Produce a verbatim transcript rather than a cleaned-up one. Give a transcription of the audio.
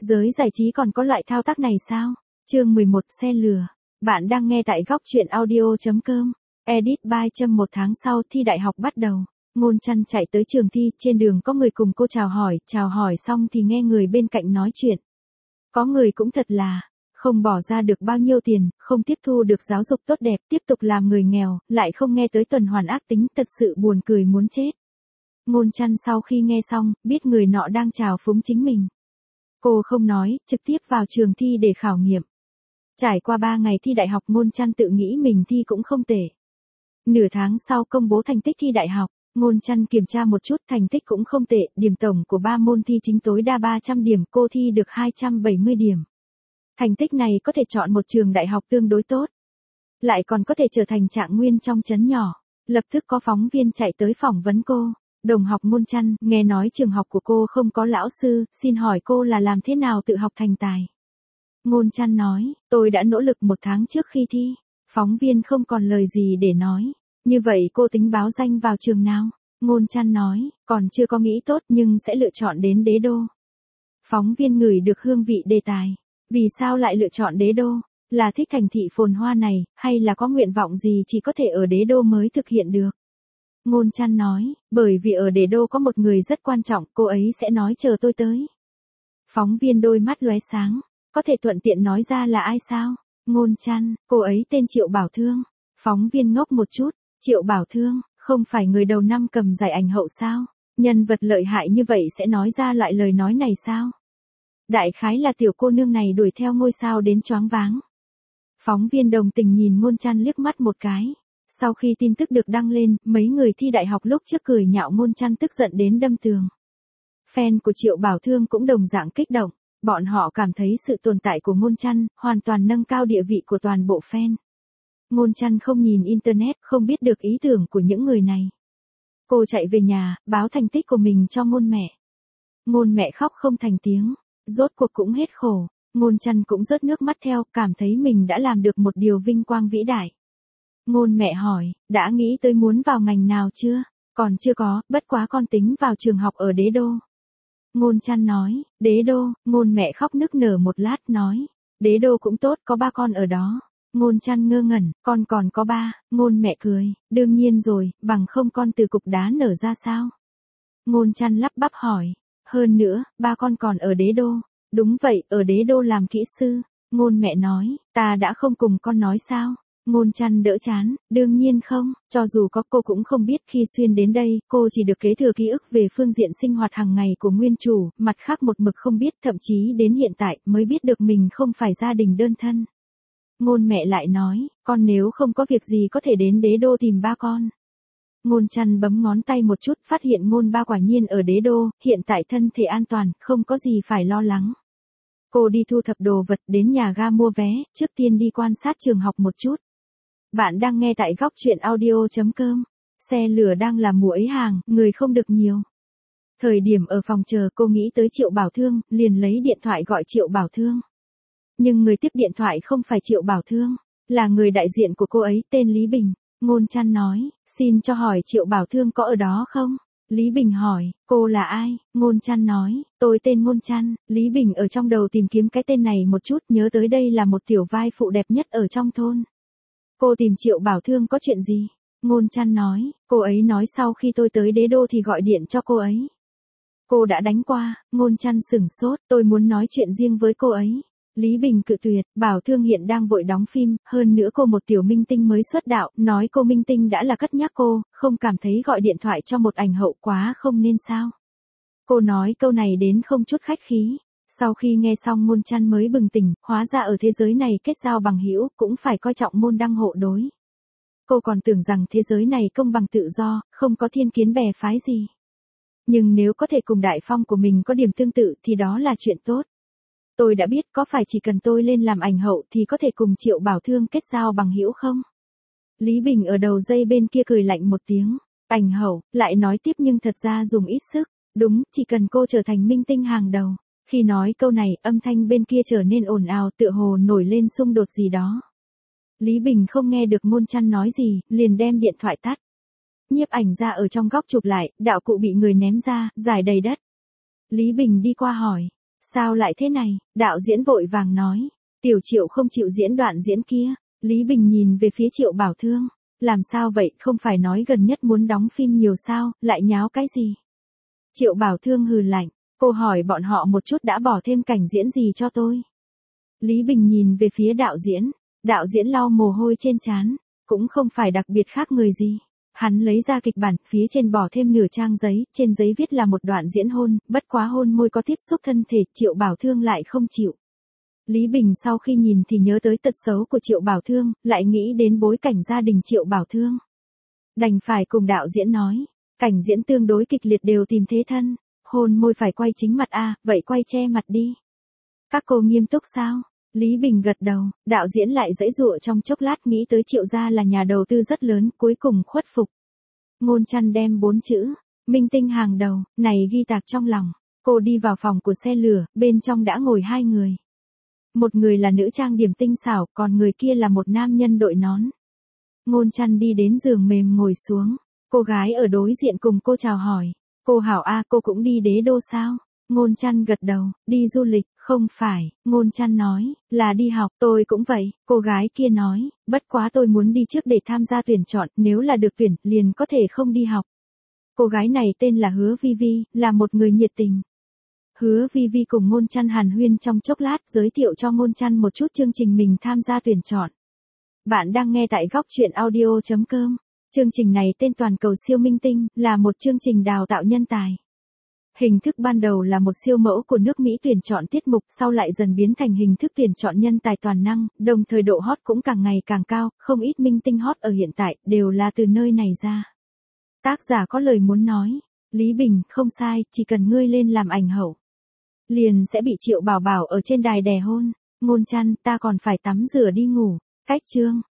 Giới giải trí còn có loại thao tác này sao? Chương mười một xe lừa. Bạn đang nghe tại góc truyện audio.com. Edit by Trâm. Một tháng sau thi đại học bắt đầu. Ngôn Trăn chạy tới trường thi, trên đường có người cùng cô chào hỏi, chào hỏi xong thì nghe người bên cạnh nói chuyện. Có người cũng thật là, không bỏ ra được bao nhiêu tiền, không tiếp thu được giáo dục tốt đẹp, tiếp tục làm người nghèo, lại không nghe tới tuần hoàn ác tính, thật sự buồn cười muốn chết. Ngôn Trăn sau khi nghe xong, biết người nọ đang chào phúng chính mình. Cô không nói, trực tiếp vào trường thi để khảo nghiệm. Trải qua ba ngày thi đại học, Ngôn Trăn tự nghĩ mình thi cũng không tệ. Nửa tháng sau công bố thành tích thi đại học, Ngôn Trăn kiểm tra một chút, thành tích cũng không tệ, điểm tổng của ba môn thi chính tối đa ba trăm điểm, cô thi được hai trăm bảy mươi điểm. Thành tích này có thể chọn một trường đại học tương đối tốt. Lại còn có thể trở thành trạng nguyên trong trấn nhỏ. Lập tức có phóng viên chạy tới phỏng vấn cô. Đồng học Ngôn Trăn, nghe nói trường học của cô không có lão sư, xin hỏi cô là làm thế nào tự học thành tài? Ngôn Trăn nói, tôi đã nỗ lực một tháng trước khi thi. Phóng viên không còn lời gì để nói. Như vậy cô tính báo danh vào trường nào? Ngôn Trăn nói, còn chưa có nghĩ tốt nhưng sẽ lựa chọn đến Đế Đô. Phóng viên ngửi được hương vị đề tài. Vì sao lại lựa chọn Đế Đô? Là thích thành thị phồn hoa này, hay là có nguyện vọng gì chỉ có thể ở Đế Đô mới thực hiện được? Ngôn Trăn nói, bởi vì ở Đế Đô có một người rất quan trọng, cô ấy sẽ nói chờ tôi tới. Phóng viên đôi mắt lóe sáng, có thể thuận tiện nói ra là ai sao? Ngôn Trăn, cô ấy tên Triệu Bảo Thương. Phóng viên ngốc một chút, Triệu Bảo Thương, không phải người đầu năm cầm giải ảnh hậu sao? Nhân vật lợi hại như vậy sẽ nói ra loại lời nói này sao? Đại khái là tiểu cô nương này đuổi theo ngôi sao đến choáng váng. Phóng viên đồng tình nhìn Ngôn Trăn liếc mắt một cái. Sau khi tin tức được đăng lên, mấy người thi đại học lúc trước cười nhạo Ngôn Trăn tức giận đến đâm tường. Fan của Triệu Bảo Thương cũng đồng dạng kích động. Bọn họ cảm thấy sự tồn tại của Ngôn Trăn hoàn toàn nâng cao địa vị của toàn bộ fan. Ngôn Trăn không nhìn internet, không biết được ý tưởng của những người này. Cô chạy về nhà, báo thành tích của mình cho Ngôn mẹ. Ngôn mẹ khóc không thành tiếng, rốt cuộc cũng hết khổ. Ngôn Trăn cũng rớt nước mắt theo, cảm thấy mình đã làm được một điều vinh quang vĩ đại. Ngôn mẹ hỏi, đã nghĩ tới muốn vào ngành nào chưa? Còn chưa có, bất quá con tính vào trường học ở Đế Đô. Ngôn Trăn nói, Đế Đô. Ngôn mẹ khóc nức nở một lát nói, Đế Đô cũng tốt, có ba con ở đó. Ngôn Trăn ngơ ngẩn, con còn có ba. Ngôn mẹ cười, đương nhiên rồi, bằng không con từ cục đá nở ra sao? Ngôn Trăn lắp bắp hỏi, hơn nữa, ba con còn ở Đế Đô. Đúng vậy, ở Đế Đô làm kỹ sư. Ngôn mẹ nói, ta đã không cùng con nói sao? Ngôn Trăn đỡ chán, đương nhiên không, cho dù có cô cũng không biết. Khi xuyên đến đây, cô chỉ được kế thừa ký ức về phương diện sinh hoạt hàng ngày của nguyên chủ, mặt khác một mực không biết, thậm chí đến hiện tại mới biết được mình không phải gia đình đơn thân. Ngôn mẹ lại nói, con nếu không có việc gì có thể đến Đế Đô tìm ba con. Ngôn Trăn bấm ngón tay một chút, phát hiện Ngôn ba quả nhiên ở Đế Đô, hiện tại thân thể an toàn, không có gì phải lo lắng. Cô đi thu thập đồ vật, đến nhà ga mua vé, trước tiên đi quan sát trường học một chút. Bạn đang nghe tại góc truyện audio.com. Xe lửa đang là mùa ấy hàng, người không được nhiều. Thời điểm ở phòng chờ, cô nghĩ tới Triệu Bảo Thương, liền lấy điện thoại gọi Triệu Bảo Thương. Nhưng người tiếp điện thoại không phải Triệu Bảo Thương, là người đại diện của cô ấy, tên Lý Bình. Ngôn Trăn nói, xin cho hỏi Triệu Bảo Thương có ở đó không? Lý Bình hỏi, cô là ai? Ngôn Trăn nói, tôi tên Ngôn Trăn. Lý Bình ở trong đầu tìm kiếm cái tên này một chút, nhớ tới đây là một tiểu vai phụ đẹp nhất ở trong thôn. Cô tìm Triệu Bảo Thương có chuyện gì? Ngôn Trăn nói, cô ấy nói sau khi tôi tới Đế Đô thì gọi điện cho cô ấy. Cô đã đánh qua. Ngôn Trăn sửng sốt, tôi muốn nói chuyện riêng với cô ấy. Lý Bình cự tuyệt, Bảo Thương hiện đang vội đóng phim, hơn nữa cô một tiểu minh tinh mới xuất đạo, nói cô minh tinh đã là cất nhắc cô, không cảm thấy gọi điện thoại cho một ảnh hậu quá không nên sao? Cô nói câu này đến không chút khách khí. Sau khi nghe xong Ngôn Trăn mới bừng tỉnh, hóa ra ở thế giới này kết giao bằng hữu cũng phải coi trọng môn đăng hộ đối. Cô còn tưởng rằng thế giới này công bằng tự do, không có thiên kiến bè phái gì. Nhưng nếu có thể cùng Đại Phong của mình có điểm tương tự thì đó là chuyện tốt. Tôi đã biết, có phải chỉ cần tôi lên làm ảnh hậu thì có thể cùng Triệu Bảo Thương kết giao bằng hữu không? Lý Bình ở đầu dây bên kia cười lạnh một tiếng. Ảnh hậu, lại nói tiếp nhưng thật ra dùng ít sức. Đúng, chỉ cần cô trở thành minh tinh hàng đầu. Khi nói câu này, âm thanh bên kia trở nên ồn ào, tựa hồ nổi lên xung đột gì đó. Lý Bình không nghe được Ngôn Trăn nói gì, liền đem điện thoại tắt. Nhiếp ảnh ra ở trong góc chụp lại, đạo cụ bị người ném ra, rải đầy đất. Lý Bình đi qua hỏi, Sao lại thế này, đạo diễn vội vàng nói. Tiểu Triệu không chịu diễn đoạn diễn kia. Lý Bình nhìn về phía Triệu Bảo Thương. Làm sao vậy, không phải nói gần nhất muốn đóng phim nhiều sao, lại nháo cái gì? Triệu Bảo Thương hừ lạnh. Cô hỏi bọn họ một chút đã bỏ thêm cảnh diễn gì cho tôi. Lý Bình nhìn về phía đạo diễn. Đạo diễn lau mồ hôi trên trán. Cũng không phải đặc biệt khác người gì. Hắn lấy ra kịch bản, phía trên bỏ thêm nửa trang giấy, trên giấy viết là một đoạn diễn hôn, bất quá hôn môi có tiếp xúc thân thể, Triệu Bảo Thương lại không chịu. Lý Bình sau khi nhìn thì nhớ tới tật xấu của Triệu Bảo Thương, lại nghĩ đến bối cảnh gia đình Triệu Bảo Thương. Đành phải cùng đạo diễn nói, cảnh diễn tương đối kịch liệt đều tìm thế thân, hôn môi phải quay chính mặt a, vậy quay che mặt đi. Các cô nghiêm túc sao? Lý Bình gật đầu, đạo diễn lại giãy giụa trong chốc lát nghĩ tới Triệu gia là nhà đầu tư rất lớn, cuối cùng khuất phục. Ngôn Chăn đem bốn chữ, minh tinh hàng đầu, này ghi tạc trong lòng. Cô đi vào phòng của xe lửa, bên trong đã ngồi hai người. Một người là nữ trang điểm tinh xảo, còn người kia là một nam nhân đội nón. Ngôn Chăn đi đến giường mềm ngồi xuống. Cô gái ở đối diện cùng cô chào hỏi. Cô hảo a, cô cũng đi đế đô sao? Ngôn Chăn gật đầu, đi du lịch, không phải, Ngôn Chăn nói, là đi học, tôi cũng vậy, cô gái kia nói, bất quá tôi muốn đi trước để tham gia tuyển chọn, nếu là được tuyển, liền có thể không đi học. Cô gái này tên là Hứa Vi Vi, là một người nhiệt tình. Hứa Vi Vi cùng Ngôn Chăn hàn huyên trong chốc lát, giới thiệu cho Ngôn Chăn một chút chương trình mình tham gia tuyển chọn. Bạn đang nghe tại góc truyện audio chấm com. Chương trình này tên Toàn cầu siêu minh tinh, là một chương trình đào tạo nhân tài. Hình thức ban đầu là một siêu mẫu của nước Mỹ tuyển chọn tiết mục, sau lại dần biến thành hình thức tuyển chọn nhân tài toàn năng, đồng thời độ hot cũng càng ngày càng cao, không ít minh tinh hot ở hiện tại, đều là từ nơi này ra. Tác giả có lời muốn nói, Lý Bình, không sai, chỉ cần ngươi lên làm ảnh hậu. Liền sẽ bị Triệu Bảo Bảo ở trên đài đè hôn. Ngôn Chăn, ta còn phải tắm rửa đi ngủ. Cách chương.